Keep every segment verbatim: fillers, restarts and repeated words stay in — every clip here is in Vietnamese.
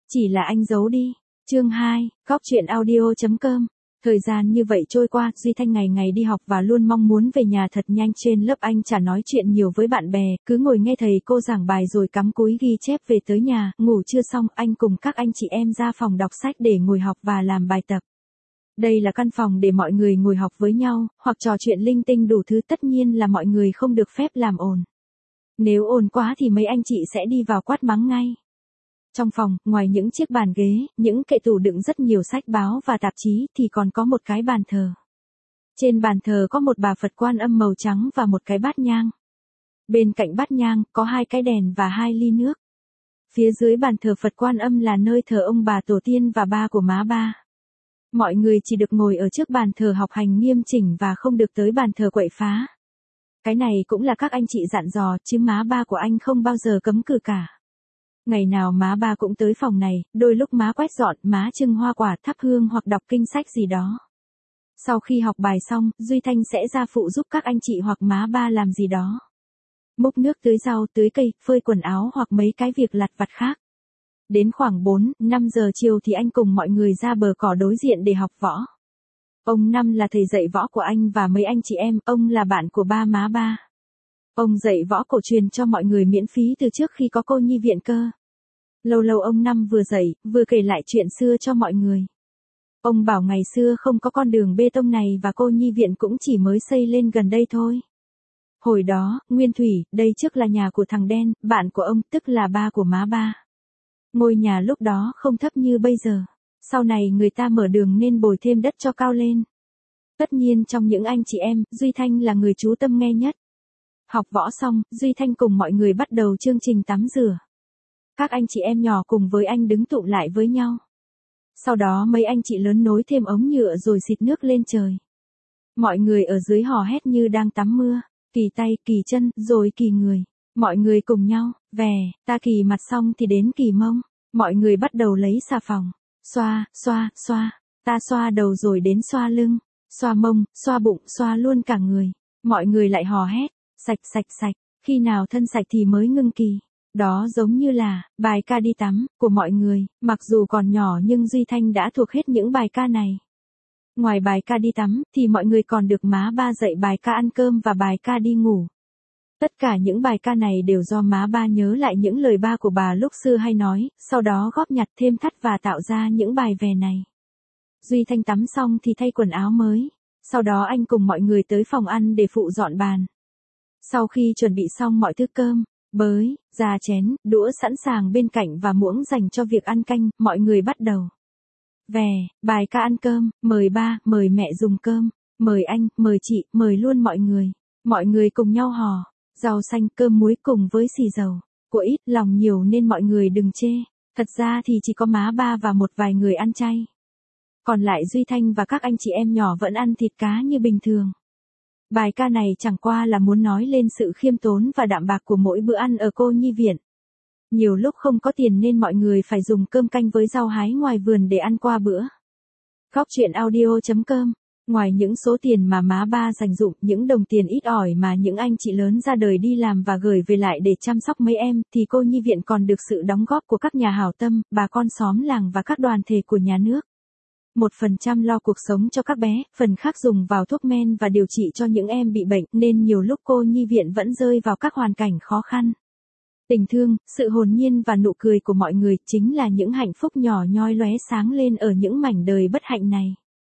Chỉ là anh giấu đi. Chương hai, Góc truyện audio chấm com. Thời gian như vậy trôi qua, Duy Thanh ngày ngày đi học và luôn mong muốn về nhà thật nhanh. Trên lớp anh chả nói chuyện nhiều với bạn bè, cứ ngồi nghe thầy cô giảng bài rồi cắm cúi ghi chép. Về tới nhà, ngủ chưa xong, anh cùng các anh chị em ra phòng đọc sách để ngồi học và làm bài tập. Đây là căn phòng để mọi người ngồi học với nhau, hoặc trò chuyện linh tinh đủ thứ, tất nhiên là mọi người không được phép làm ồn. Nếu ồn quá thì mấy anh chị sẽ đi vào quát mắng ngay. Trong phòng, ngoài những chiếc bàn ghế, những kệ tủ đựng rất nhiều sách báo và tạp chí thì còn có một cái bàn thờ. Trên bàn thờ có một bà Phật Quan Âm màu trắng và một cái bát nhang. Bên cạnh bát nhang có hai cái đèn và hai ly nước. Phía dưới bàn thờ Phật Quan Âm là nơi thờ ông bà tổ tiên và ba của má ba. Mọi người chỉ được ngồi ở trước bàn thờ học hành nghiêm chỉnh và không được tới bàn thờ quậy phá. Cái này cũng là các anh chị dặn dò, chứ má ba của anh không bao giờ cấm cự cả. Ngày nào má ba cũng tới phòng này, đôi lúc má quét dọn, má trưng hoa quả, thắp hương hoặc đọc kinh sách gì đó. Sau khi học bài xong, Duy Thanh sẽ ra phụ giúp các anh chị hoặc má ba làm gì đó. Múc nước tưới rau, tưới cây, phơi quần áo hoặc mấy cái việc lặt vặt khác. Đến khoảng bốn, năm giờ chiều thì anh cùng mọi người ra bờ cỏ đối diện để học võ. Ông Năm là thầy dạy võ của anh và mấy anh chị em, ông là bạn của ba má ba. Ông dạy võ cổ truyền cho mọi người miễn phí từ trước khi có cô nhi viện cơ. Lâu lâu ông Năm vừa dạy, vừa kể lại chuyện xưa cho mọi người. Ông bảo ngày xưa không có con đường bê tông này và cô nhi viện cũng chỉ mới xây lên gần đây thôi. Hồi đó, Nguyên Thủy, đây trước là nhà của thằng Đen, bạn của ông, tức là ba của má ba. Ngôi nhà lúc đó không thấp như bây giờ. Sau này người ta mở đường nên bồi thêm đất cho cao lên. Tất nhiên trong những anh chị em, Duy Thanh là người chú tâm nghe nhất. Học võ xong, Duy Thanh cùng mọi người bắt đầu chương trình tắm rửa. Các anh chị em nhỏ cùng với anh đứng tụ lại với nhau. Sau đó mấy anh chị lớn nối thêm ống nhựa rồi xịt nước lên trời. Mọi người ở dưới hò hét như đang tắm mưa, kỳ tay, kỳ chân, rồi kỳ người. Mọi người cùng nhau, vè, ta kỳ mặt xong thì đến kỳ mông. Mọi người bắt đầu lấy xà phòng. Xoa, xoa, xoa. Ta xoa đầu rồi đến xoa lưng. Xoa mông, xoa bụng, xoa luôn cả người. Mọi người lại hò hét. Sạch sạch sạch, khi nào thân sạch thì mới ngưng kỳ. Đó giống như là bài ca đi tắm của mọi người, mặc dù còn nhỏ nhưng Duy Thanh đã thuộc hết những bài ca này. Ngoài bài ca đi tắm thì mọi người còn được má ba dạy bài ca ăn cơm và bài ca đi ngủ. Tất cả những bài ca này đều do má ba nhớ lại những lời ba của bà lúc xưa hay nói, sau đó góp nhặt thêm thắt và tạo ra những bài vè này. Duy Thanh tắm xong thì thay quần áo mới, sau đó anh cùng mọi người tới phòng ăn để phụ dọn bàn. Sau khi chuẩn bị xong mọi thứ cơm, bới, giá chén, đũa sẵn sàng bên cạnh và muỗng dành cho việc ăn canh, mọi người bắt đầu. Vè, bài ca ăn cơm, mời ba, mời mẹ dùng cơm, mời anh, mời chị, mời luôn mọi người. Mọi người cùng nhau hò, rau xanh, cơm muối cùng với xì dầu. Của ít, lòng nhiều nên mọi người đừng chê. Thật ra thì chỉ có má ba và một vài người ăn chay. Còn lại Duy Thanh và các anh chị em nhỏ vẫn ăn thịt cá như bình thường. Bài ca này chẳng qua là muốn nói lên sự khiêm tốn và đạm bạc của mỗi bữa ăn ở cô nhi viện. Nhiều lúc không có tiền nên mọi người phải dùng cơm canh với rau hái ngoài vườn để ăn qua bữa. Góc truyện audio chấm com. Ngoài những số tiền mà má ba dành dụm, những đồng tiền ít ỏi mà những anh chị lớn ra đời đi làm và gửi về lại để chăm sóc mấy em, thì cô nhi viện còn được sự đóng góp của các nhà hảo tâm, bà con xóm làng và các đoàn thể của nhà nước. Một phần trăm lo cuộc sống cho các bé, phần khác dùng vào thuốc men và điều trị cho những em bị bệnh, nên nhiều lúc cô nhi viện vẫn rơi vào các hoàn cảnh khó khăn. Tình thương, sự hồn nhiên và nụ cười của mọi người chính là những hạnh phúc nhỏ nhoi lóe sáng lên ở những mảnh đời bất hạnh này.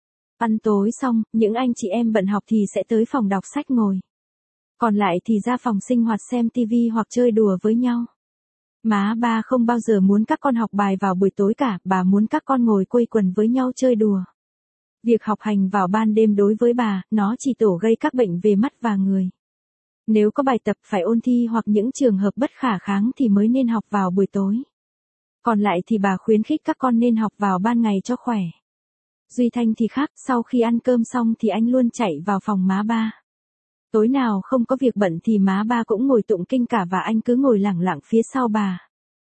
Ăn tối xong, những anh chị em bận học thì sẽ tới phòng đọc sách ngồi. Còn lại thì ra phòng sinh hoạt xem tivi hoặc chơi đùa với nhau. Má ba không bao giờ muốn các con học bài vào buổi tối cả, bà muốn các con ngồi quây quần với nhau chơi đùa. Việc học hành vào ban đêm đối với bà, nó chỉ tổ gây các bệnh về mắt và người. Nếu có bài tập phải ôn thi hoặc những trường hợp bất khả kháng thì mới nên học vào buổi tối. Còn lại thì bà khuyến khích các con nên học vào ban ngày cho khỏe. Duy Thanh thì khác, sau khi ăn cơm xong thì anh luôn chạy vào phòng má ba. Tối nào không có việc bận thì má ba cũng ngồi tụng kinh cả và anh cứ ngồi lẳng lặng phía sau bà.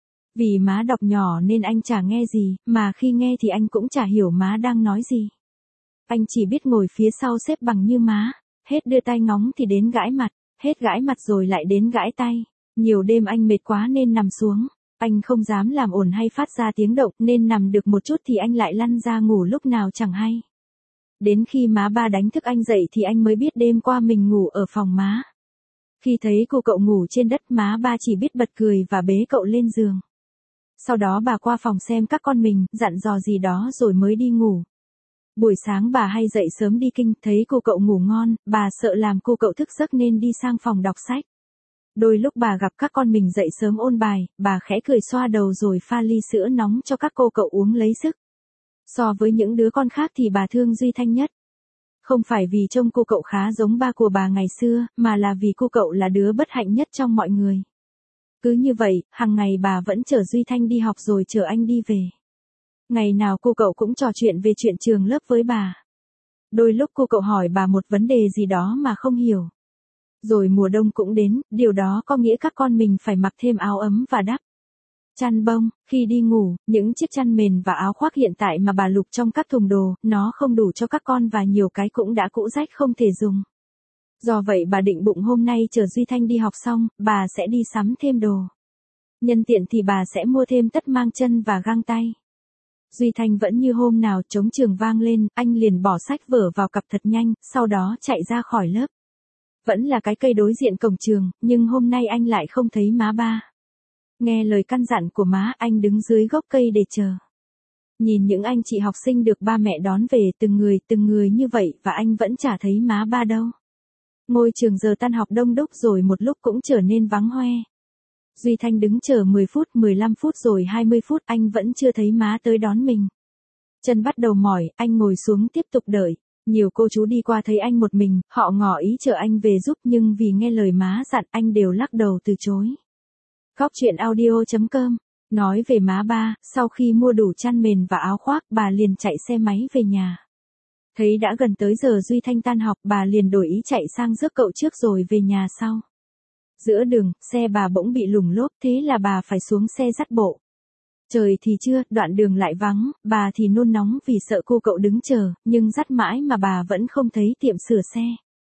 Vì má đọc nhỏ nên anh chả nghe gì, mà khi nghe thì anh cũng chả hiểu má đang nói gì. Anh chỉ biết ngồi phía sau xếp bằng như má, hết đưa tay ngóng thì đến gãi mặt, hết gãi mặt rồi lại đến gãi tay. Nhiều đêm anh mệt quá nên nằm xuống. Anh không dám làm ồn hay phát ra tiếng động nên nằm được một chút thì anh lại lăn ra ngủ lúc nào chẳng hay. Đến khi má ba đánh thức anh dậy thì anh mới biết đêm qua mình ngủ ở phòng má. Khi thấy cô cậu ngủ trên đất má ba chỉ biết bật cười và bế cậu lên giường. Sau đó bà qua phòng xem các con mình, dặn dò gì đó rồi mới đi ngủ. Buổi sáng bà hay dậy sớm đi kinh, thấy cô cậu ngủ ngon, bà sợ làm cô cậu thức giấc nên đi sang phòng đọc sách. Đôi lúc bà gặp các con mình dậy sớm ôn bài, bà khẽ cười xoa đầu rồi pha ly sữa nóng cho các cô cậu uống lấy sức. So với những đứa con khác thì bà thương Duy Thanh nhất. Không phải vì trông cô cậu khá giống ba của bà ngày xưa, mà là vì cô cậu là đứa bất hạnh nhất trong mọi người. Cứ như vậy, hàng ngày bà vẫn chở Duy Thanh đi học rồi chở anh đi về. Ngày nào cô cậu cũng trò chuyện về chuyện trường lớp với bà. Đôi lúc cô cậu hỏi bà một vấn đề gì đó mà không hiểu. Rồi mùa đông cũng đến, điều đó có nghĩa các con mình phải mặc thêm áo ấm và đắp chăn bông. Khi đi ngủ, những chiếc chăn mền và áo khoác hiện tại mà bà lục trong các thùng đồ, nó không đủ cho các con và nhiều cái cũng đã cũ rách không thể dùng. Do vậy bà định bụng hôm nay chờ Duy Thanh đi học xong, bà sẽ đi sắm thêm đồ. Nhân tiện thì bà sẽ mua thêm tất mang chân và găng tay. Duy Thanh vẫn như hôm nào, trống trường vang lên, anh liền bỏ sách vở vào cặp thật nhanh, sau đó chạy ra khỏi lớp. Vẫn là cái cây đối diện cổng trường, nhưng hôm nay anh lại không thấy má ba. Nghe lời căn dặn của má, anh đứng dưới gốc cây để chờ. Nhìn những anh chị học sinh được ba mẹ đón về từng người từng người như vậy và anh vẫn chả thấy má ba đâu. Ngôi trường giờ tan học đông đúc rồi một lúc cũng trở nên vắng hoe. Duy Thanh đứng chờ mười phút, mười lăm phút rồi hai mươi phút anh vẫn chưa thấy má tới đón mình. Chân bắt đầu mỏi, anh ngồi xuống tiếp tục đợi. Nhiều cô chú đi qua thấy anh một mình, họ ngỏ ý chờ anh về giúp nhưng vì nghe lời má dặn anh đều lắc đầu từ chối. Góc chuyện audio chấm com nói về má ba, sau khi mua đủ chăn mền và áo khoác bà liền chạy xe máy về nhà. Thấy đã gần tới giờ Duy Thanh tan học bà liền đổi ý chạy sang rước cậu trước rồi về nhà sau. Giữa đường, xe bà bỗng bị lủng lốp thế là bà phải xuống xe dắt bộ. Trời thì trưa, đoạn đường lại vắng, bà thì nôn nóng vì sợ cô cậu đứng chờ, nhưng dắt mãi mà bà vẫn không thấy tiệm sửa xe.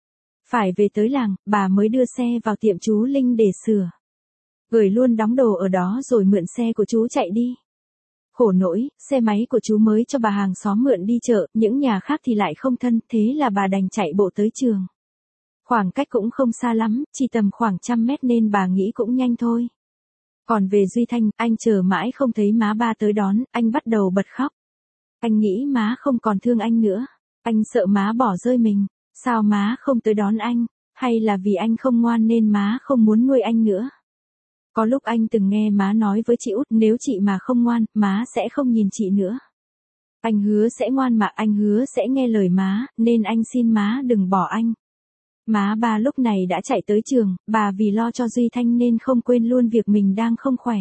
Phải về tới làng, bà mới đưa xe vào tiệm chú Linh để sửa. Gửi luôn đóng đồ ở đó rồi mượn xe của chú chạy đi. Khổ nỗi, xe máy của chú mới cho bà hàng xóm mượn đi chợ, những nhà khác thì lại không thân, thế là bà đành chạy bộ tới trường. Khoảng cách cũng không xa lắm, chỉ tầm khoảng trăm mét nên bà nghĩ cũng nhanh thôi. Còn về Duy Thanh, anh chờ mãi không thấy má ba tới đón, anh bắt đầu bật khóc. Anh nghĩ má không còn thương anh nữa. Anh sợ má bỏ rơi mình. Sao má không tới đón anh? Hay là vì anh không ngoan nên má không muốn nuôi anh nữa? Có lúc anh từng nghe má nói với chị út nếu chị mà không ngoan, má sẽ không nhìn chị nữa. Anh hứa sẽ ngoan mà anh hứa sẽ nghe lời má, nên anh xin má đừng bỏ anh. Má ba lúc này đã chạy tới trường, bà vì lo cho Duy Thanh nên không quên luôn việc mình đang không khỏe.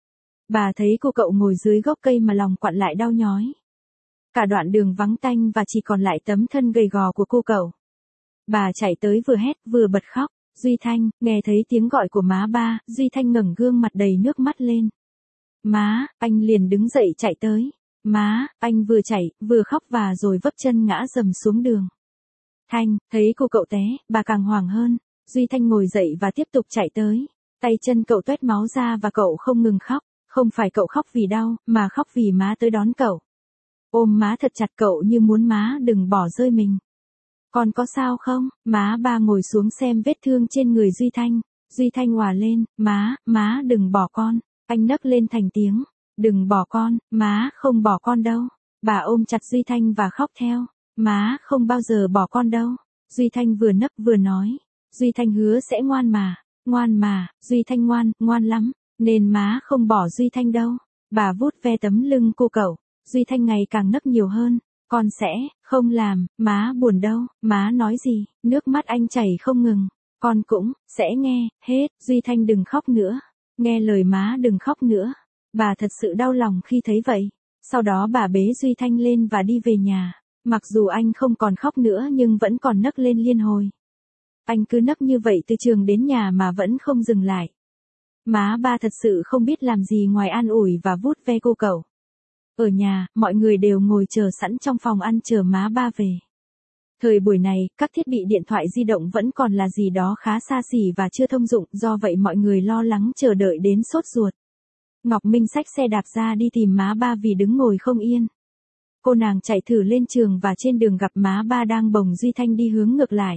Bà thấy cô cậu ngồi dưới gốc cây mà lòng quặn lại đau nhói. Cả đoạn đường vắng tanh và chỉ còn lại tấm thân gầy gò của cô cậu. Bà chạy tới vừa hét vừa bật khóc. Duy Thanh, nghe thấy tiếng gọi của má ba, Duy Thanh ngẩng gương mặt đầy nước mắt lên. Má, anh liền đứng dậy chạy tới. Má, anh vừa chạy, vừa khóc và rồi vấp chân ngã dầm xuống đường. Thanh, thấy cô cậu té, bà càng hoảng hơn. Duy Thanh ngồi dậy và tiếp tục chạy tới. Tay chân cậu toét máu ra và cậu không ngừng khóc. Không phải cậu khóc vì đau, mà khóc vì má tới đón cậu. Ôm má thật chặt cậu như muốn má đừng bỏ rơi mình. Con có sao không? Má ba ngồi xuống xem vết thương trên người Duy Thanh. Duy Thanh òa lên, má, má đừng bỏ con. Anh nấc lên thành tiếng. Đừng bỏ con, má không bỏ con đâu. Bà ôm chặt Duy Thanh và khóc theo. Má không bao giờ bỏ con đâu. Duy Thanh vừa nấc vừa nói. Duy Thanh hứa sẽ ngoan mà. Ngoan mà, Duy Thanh ngoan, ngoan lắm. Nên má không bỏ Duy Thanh đâu. Bà vuốt ve tấm lưng cô cậu. Duy Thanh ngày càng nấc nhiều hơn. Con sẽ, không làm, má buồn đâu, má nói gì, nước mắt anh chảy không ngừng. Con cũng, sẽ nghe, hết, Duy Thanh đừng khóc nữa. Nghe lời má đừng khóc nữa. Bà thật sự đau lòng khi thấy vậy. Sau đó bà bế Duy Thanh lên và đi về nhà. Mặc dù anh không còn khóc nữa nhưng vẫn còn nấc lên liên hồi. Anh cứ nấc như vậy từ trường đến nhà mà vẫn không dừng lại. Má ba thật sự không biết làm gì ngoài an ủi và vuốt ve cô cậu. Ở nhà, mọi người đều ngồi chờ sẵn trong phòng ăn chờ má ba về. Thời buổi này, các thiết bị điện thoại di động vẫn còn là gì đó khá xa xỉ và chưa thông dụng, do vậy mọi người lo lắng chờ đợi đến sốt ruột. Ngọc Minh xách xe đạp ra đi tìm má ba vì đứng ngồi không yên. Cô nàng chạy thử lên trường và trên đường gặp má ba đang bồng Duy Thanh đi hướng ngược lại.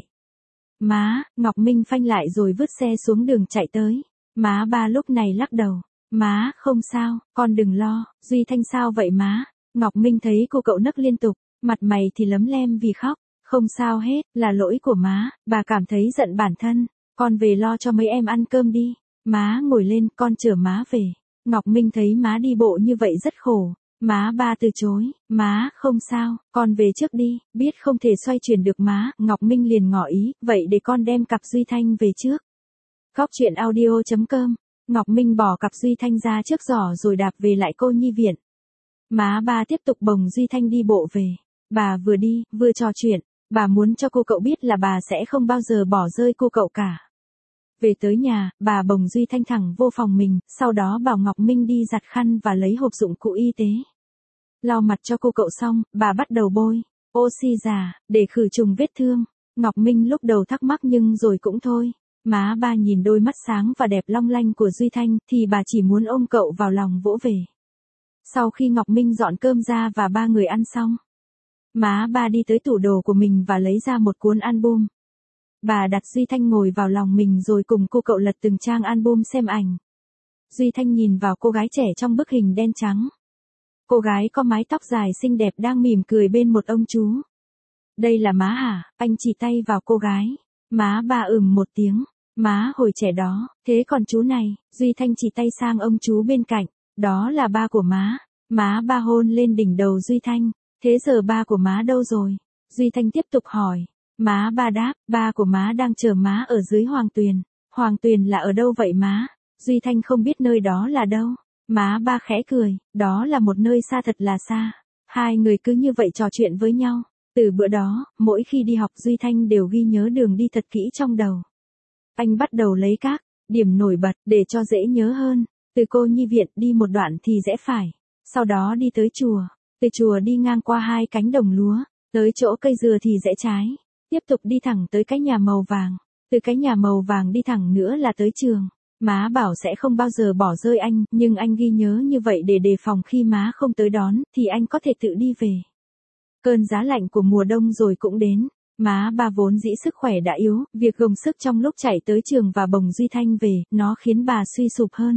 Má, Ngọc Minh phanh lại rồi vứt xe xuống đường chạy tới. Má ba lúc này lắc đầu. Má, không sao, con đừng lo. Duy Thanh sao vậy má? Ngọc Minh thấy cô cậu nấc liên tục, mặt mày thì lấm lem vì khóc. Không sao hết, là lỗi của má, bà cảm thấy giận bản thân. Con về lo cho mấy em ăn cơm đi. Má ngồi lên, con chở má về. Ngọc Minh thấy má đi bộ như vậy rất khổ. Má ba từ chối, má, không sao, con về trước đi, biết không thể xoay chuyển được má, Ngọc Minh liền ngỏ ý, vậy để con đem cặp Duy Thanh về trước. Góc truyện audio chấm com, Ngọc Minh bỏ cặp Duy Thanh ra trước giỏ rồi đạp về lại cô nhi viện. Má ba tiếp tục bồng Duy Thanh đi bộ về, bà vừa đi, vừa trò chuyện, bà muốn cho cô cậu biết là bà sẽ không bao giờ bỏ rơi cô cậu cả. Về tới nhà, bà bồng Duy Thanh thẳng vô phòng mình, sau đó bảo Ngọc Minh đi giặt khăn và lấy hộp dụng cụ y tế. Lau mặt cho cô cậu xong, bà bắt đầu bôi oxy già, để khử trùng vết thương. Ngọc Minh lúc đầu thắc mắc nhưng rồi cũng thôi. Má ba nhìn đôi mắt sáng và đẹp long lanh của Duy Thanh, thì bà chỉ muốn ôm cậu vào lòng vỗ về. Sau khi Ngọc Minh dọn cơm ra và ba người ăn xong, má ba đi tới tủ đồ của mình và lấy ra một cuốn album. Bà đặt Duy Thanh ngồi vào lòng mình rồi cùng cô cậu lật từng trang album xem ảnh. Duy Thanh nhìn vào cô gái trẻ trong bức hình đen trắng. Cô gái có mái tóc dài xinh đẹp đang mỉm cười bên một ông chú. Đây là má hả? Anh chỉ tay vào cô gái. Má ba ừm một tiếng. Má hồi trẻ đó, thế còn chú này? Duy Thanh chỉ tay sang ông chú bên cạnh. Đó là ba của má. Má ba hôn lên đỉnh đầu Duy Thanh. Thế giờ ba của má đâu rồi? Duy Thanh tiếp tục hỏi. Má ba đáp, ba của má đang chờ má ở dưới Hoàng Tuyền. Hoàng Tuyền là ở đâu vậy má? Duy Thanh không biết nơi đó là đâu. Má ba khẽ cười, đó là một nơi xa thật là xa. Hai người cứ như vậy trò chuyện với nhau. Từ bữa đó, mỗi khi đi học Duy Thanh đều ghi nhớ đường đi thật kỹ trong đầu. Anh bắt đầu lấy các điểm nổi bật để cho dễ nhớ hơn. Từ cô nhi viện đi một đoạn thì rẽ phải. Sau đó đi tới chùa. Từ chùa đi ngang qua hai cánh đồng lúa. Tới chỗ cây dừa thì rẽ trái. Tiếp tục đi thẳng tới cái nhà màu vàng. Từ cái nhà màu vàng đi thẳng nữa là tới trường. Má bảo sẽ không bao giờ bỏ rơi anh, nhưng anh ghi nhớ như vậy để đề phòng khi má không tới đón, thì anh có thể tự đi về. Cơn giá lạnh của mùa đông rồi cũng đến. Má ba vốn dĩ sức khỏe đã yếu, việc gồng sức trong lúc chạy tới trường và bồng Duy Thanh về, nó khiến bà suy sụp hơn.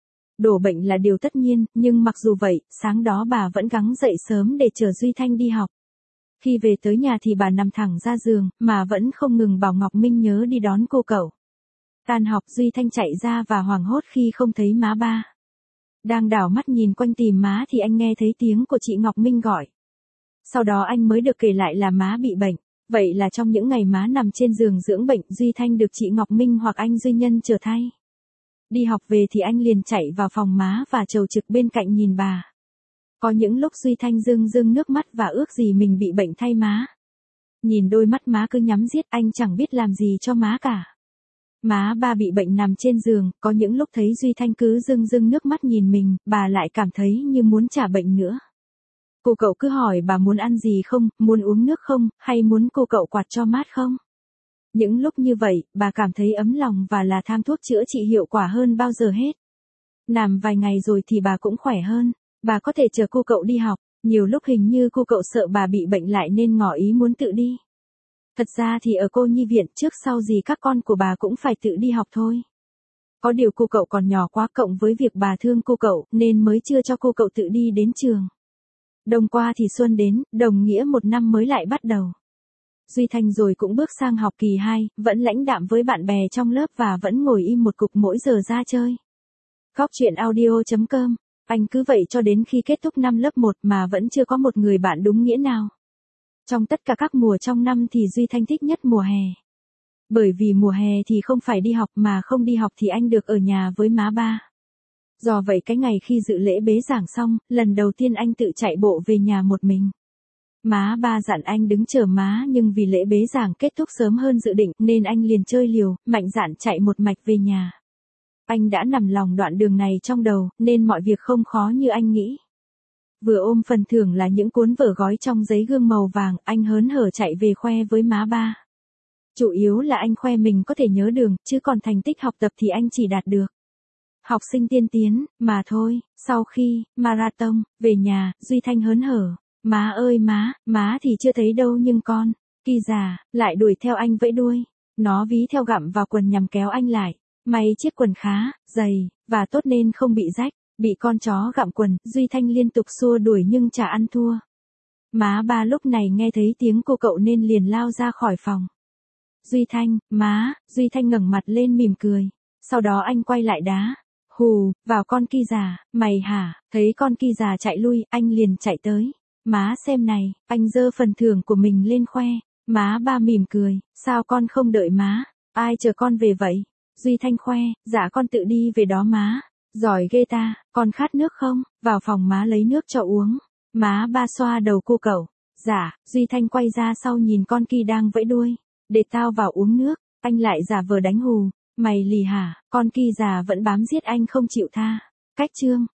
Đổ bệnh là điều tất nhiên, nhưng mặc dù vậy, sáng đó bà vẫn gắng dậy sớm để chở Duy Thanh đi học. Khi về tới nhà thì bà nằm thẳng ra giường, mà vẫn không ngừng bảo Ngọc Minh nhớ đi đón cô cậu. Tan học Duy Thanh chạy ra và hoảng hốt khi không thấy má ba. Đang đảo mắt nhìn quanh tìm má thì anh nghe thấy tiếng của chị Ngọc Minh gọi. Sau đó anh mới được kể lại là má bị bệnh. Vậy là trong những ngày má nằm trên giường dưỡng bệnh, Duy Thanh được chị Ngọc Minh hoặc anh Duy Nhân chở thay. Đi học về thì anh liền chạy vào phòng má và chầu trực bên cạnh nhìn bà. Có những lúc Duy Thanh rưng rưng nước mắt và ước gì mình bị bệnh thay má. Nhìn đôi mắt má cứ nhắm riết, anh chẳng biết làm gì cho má cả. Má ba bị bệnh nằm trên giường, có những lúc thấy Duy Thanh cứ rưng rưng nước mắt nhìn mình, bà lại cảm thấy như muốn trả bệnh nữa. Cô cậu cứ hỏi bà muốn ăn gì không, muốn uống nước không, hay muốn cô cậu quạt cho mát không. Những lúc như vậy, bà cảm thấy ấm lòng và là thang thuốc chữa trị hiệu quả hơn bao giờ hết. Nằm vài ngày rồi thì bà cũng khỏe hơn, bà có thể chờ cô cậu đi học, nhiều lúc hình như cô cậu sợ bà bị bệnh lại nên ngỏ ý muốn tự đi. Thật ra thì ở cô nhi viện trước sau gì các con của bà cũng phải tự đi học thôi. Có điều cô cậu còn nhỏ quá cộng với việc bà thương cô cậu nên mới chưa cho cô cậu tự đi đến trường. Đông qua thì xuân đến, đồng nghĩa một năm mới lại bắt đầu. Duy Thanh rồi cũng bước sang học kỳ hai, vẫn lãnh đạm với bạn bè trong lớp và vẫn ngồi im một cục mỗi giờ ra chơi. Góc truyện audio chấm com, anh cứ vậy cho đến khi kết thúc năm lớp một mà vẫn chưa có một người bạn đúng nghĩa nào. Trong tất cả các mùa trong năm thì Duy Thanh thích nhất mùa hè. Bởi vì mùa hè thì không phải đi học mà không đi học thì anh được ở nhà với má ba. Do vậy cái ngày khi dự lễ bế giảng xong, lần đầu tiên anh tự chạy bộ về nhà một mình. Má ba dặn anh đứng chờ má nhưng vì lễ bế giảng kết thúc sớm hơn dự định nên anh liền chơi liều, mạnh dạn chạy một mạch về nhà. Anh đã nằm lòng đoạn đường này trong đầu nên mọi việc không khó như anh nghĩ. Vừa ôm phần thưởng là những cuốn vở gói trong giấy gương màu vàng, anh hớn hở chạy về khoe với má ba. Chủ yếu là anh khoe mình có thể nhớ đường, chứ còn thành tích học tập thì anh chỉ đạt được học sinh tiên tiến, mà thôi. Sau khi, marathon, về nhà, Duy Thanh hớn hở. Má ơi má, má thì chưa thấy đâu nhưng con, Kỳ già, lại đuổi theo anh vẫy đuôi. Nó ví theo gặm vào quần nhằm kéo anh lại. May chiếc quần khá, dày, và tốt nên không bị rách. Bị con chó gặm quần, Duy Thanh liên tục xua đuổi nhưng chả ăn thua. Má ba lúc này nghe thấy tiếng cô cậu nên liền lao ra khỏi phòng. Duy Thanh, má, Duy Thanh ngẩng mặt lên mỉm cười. Sau đó anh quay lại đá. Hù, vào con Kỳ già, mày hả? Thấy con Kỳ già chạy lui, anh liền chạy tới. Má xem này, anh giơ phần thưởng của mình lên khoe. Má ba mỉm cười, sao con không đợi má? Ai chờ con về vậy? Duy Thanh khoe, dạ con tự đi về đó má. Giỏi ghê ta, con khát nước không? Vào phòng má lấy nước cho uống. Má ba xoa đầu cô cậu. Dạ, Duy Thanh quay ra sau nhìn con Kỳ đang vẫy đuôi. Để tao vào uống nước, anh lại giả vờ đánh hù. Mày lì hả? Con Kỳ già vẫn bám giết anh không chịu tha. Cách chương